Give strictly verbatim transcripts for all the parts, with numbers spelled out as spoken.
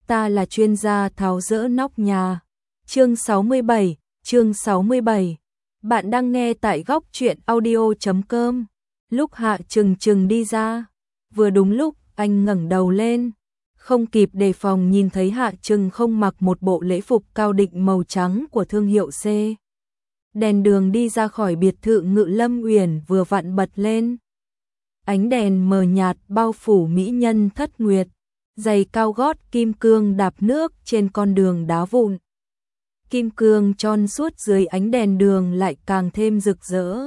ta là chuyên gia tháo dỡ nóc nhà. Chương sáu mươi bảy, chương sáu mươi bảy. Bạn đang nghe tại góc truyện audio chấm com. Lúc Hạ Trừng Trừng đi ra, vừa đúng lúc anh ngẩng đầu lên, không kịp đề phòng nhìn thấy Hạ Trừng không mặc một bộ lễ phục cao định màu trắng của thương hiệu C. Đèn đường đi ra khỏi biệt thự Ngự Lâm Uyển vừa vặn bật lên. Ánh đèn mờ nhạt bao phủ mỹ nhân Thất Nguyệt, giày cao gót kim cương đạp nước trên con đường đá vụn. Kim cương tròn suốt dưới ánh đèn đường lại càng thêm rực rỡ.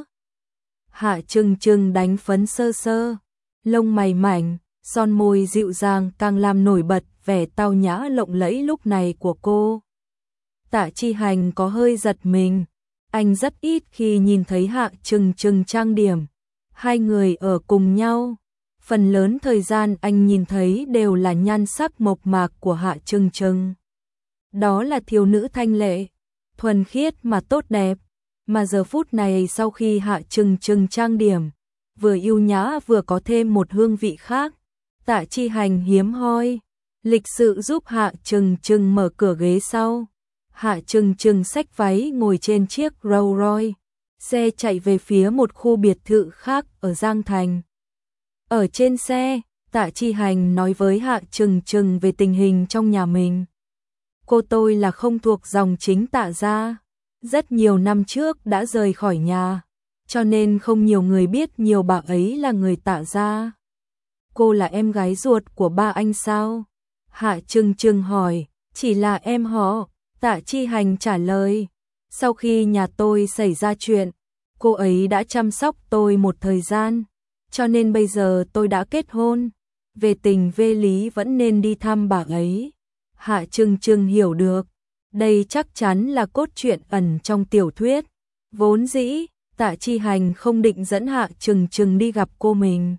Hạ Trừng Trừng đánh phấn sơ sơ, lông mày mảnh, son môi dịu dàng càng làm nổi bật vẻ tao nhã lộng lẫy lúc này của cô. Tạ Chi Hành có hơi giật mình, anh rất ít khi nhìn thấy Hạ Trừng Trừng trang điểm. Hai người ở cùng nhau, phần lớn thời gian anh nhìn thấy đều là nhan sắc mộc mạc của Hạ Trừng Trừng. Đó là thiếu nữ thanh lệ, thuần khiết mà tốt đẹp, mà giờ phút này sau khi Hạ Trừng Trừng trang điểm, vừa yêu nhã vừa có thêm một hương vị khác. Tạ Chi Hành hiếm hoi, lịch sự giúp Hạ Trừng Trừng mở cửa ghế sau. Hạ Trừng Trừng xách váy ngồi trên chiếc Rolls Royce, xe chạy về phía một khu biệt thự khác ở Giang Thành. Ở trên xe, Tạ Chi Hành nói với Hạ Trừng Trừng về tình hình trong nhà mình. Cô tôi là không thuộc dòng chính Tạ gia, rất nhiều năm trước đã rời khỏi nhà, cho nên không nhiều người biết nhiều bà ấy là người Tạ gia. Cô là em gái ruột của ba anh sao? Hạ Trừng Trừng hỏi. Chỉ là em họ, Tạ Chi Hành trả lời. Sau khi nhà tôi xảy ra chuyện, cô ấy đã chăm sóc tôi một thời gian, cho nên bây giờ tôi đã kết hôn. Về tình về lý vẫn nên đi thăm bà ấy. Hạ Trừng Trừng hiểu được, đây chắc chắn là cốt truyện ẩn trong tiểu thuyết. Vốn dĩ, Tạ Chi Hành không định dẫn Hạ Trừng Trừng đi gặp cô mình.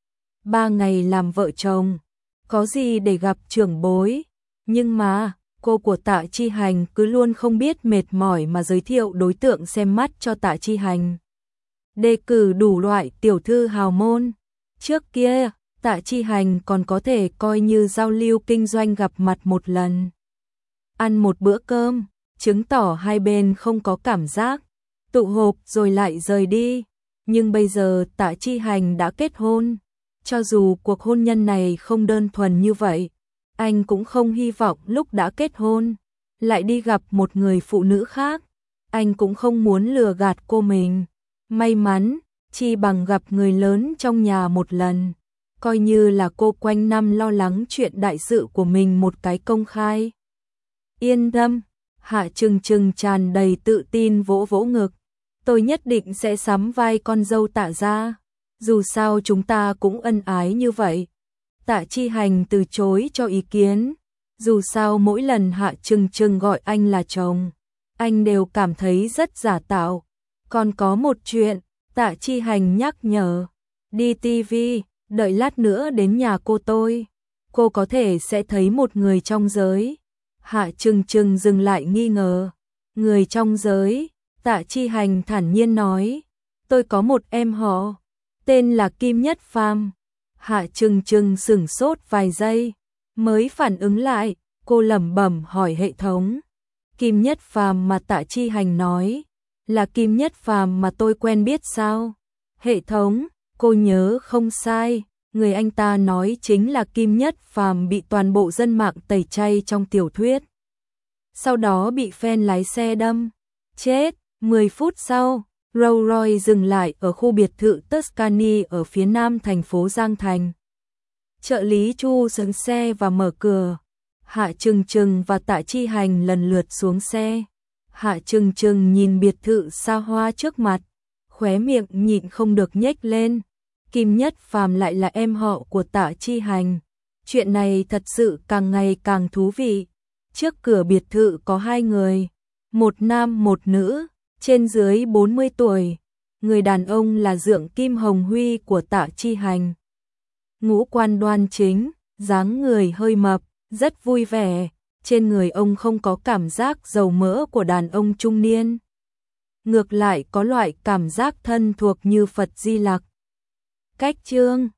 Ba ngày làm vợ chồng, có gì để gặp trưởng bối. Nhưng mà, cô của Tạ Chi Hành cứ luôn không biết mệt mỏi mà giới thiệu đối tượng xem mắt cho Tạ Chi Hành. Đề cử đủ loại tiểu thư hào môn. Trước kia, Tạ Chi Hành còn có thể coi như giao lưu kinh doanh gặp mặt một lần. Ăn một bữa cơm, chứng tỏ hai bên không có cảm giác, tụ họp rồi lại rời đi. Nhưng bây giờ Tạ Chi Hành đã kết hôn. Cho dù cuộc hôn nhân này không đơn thuần như vậy, anh cũng không hy vọng lúc đã kết hôn lại đi gặp một người phụ nữ khác. Anh cũng không muốn lừa gạt cô mình. May mắn, chi bằng gặp người lớn trong nhà một lần, coi như là cô quanh năm lo lắng chuyện đại sự của mình một cái công khai. Yên tâm, Hạ Trừng Trừng tràn đầy tự tin vỗ vỗ ngực. Tôi nhất định sẽ sắm vai con dâu Tạ gia. Dù sao chúng ta cũng ân ái như vậy. Tạ Chi Hành từ chối cho ý kiến. Dù sao mỗi lần Hạ Trừng Trừng gọi anh là chồng, anh đều cảm thấy rất giả tạo. Còn có một chuyện, Tạ Chi Hành nhắc nhở. Đi ti vi, đợi lát nữa đến nhà cô tôi, cô có thể sẽ thấy một người trong giới. Hạ Trừng Trừng dừng lại nghi ngờ. Người trong giới? Tạ Chi Hành thản nhiên nói. Tôi có một em họ, tên là Kim Nhất Phàm. Hạ Trừng Trừng sửng sốt vài giây, mới phản ứng lại, cô lẩm bẩm hỏi hệ thống. Kim Nhất Phàm mà Tạ Chi Hành nói, là Kim Nhất Phàm mà tôi quen biết sao? Hệ thống, cô nhớ không sai, người anh ta nói chính là Kim Nhất Phàm bị toàn bộ dân mạng tẩy chay trong tiểu thuyết. Sau đó bị fan lái xe đâm, chết. mười phút sau, Rolls Royce dừng lại ở khu biệt thự Tuscany ở phía nam thành phố Giang Thành. Trợ lý Chu xuống xe và mở cửa. Hạ Trừng Trừng và Tạ Chi Hành lần lượt xuống xe. Hạ Trừng Trừng nhìn biệt thự xa hoa trước mặt, khóe miệng nhịn không được nhếch lên. Kim Nhất Phàm lại là em họ của Tạ Chi Hành. Chuyện này thật sự càng ngày càng thú vị. Trước cửa biệt thự có hai người, một nam một nữ, trên dưới bốn mươi tuổi. Người đàn ông là Dượng Kim Hồng Huy của Tạ Chi Hành. Ngũ quan đoan chính, dáng người hơi mập, rất vui vẻ. Trên người ông không có cảm giác dầu mỡ của đàn ông trung niên. Ngược lại có loại cảm giác thân thuộc như Phật Di Lặc. Cách chương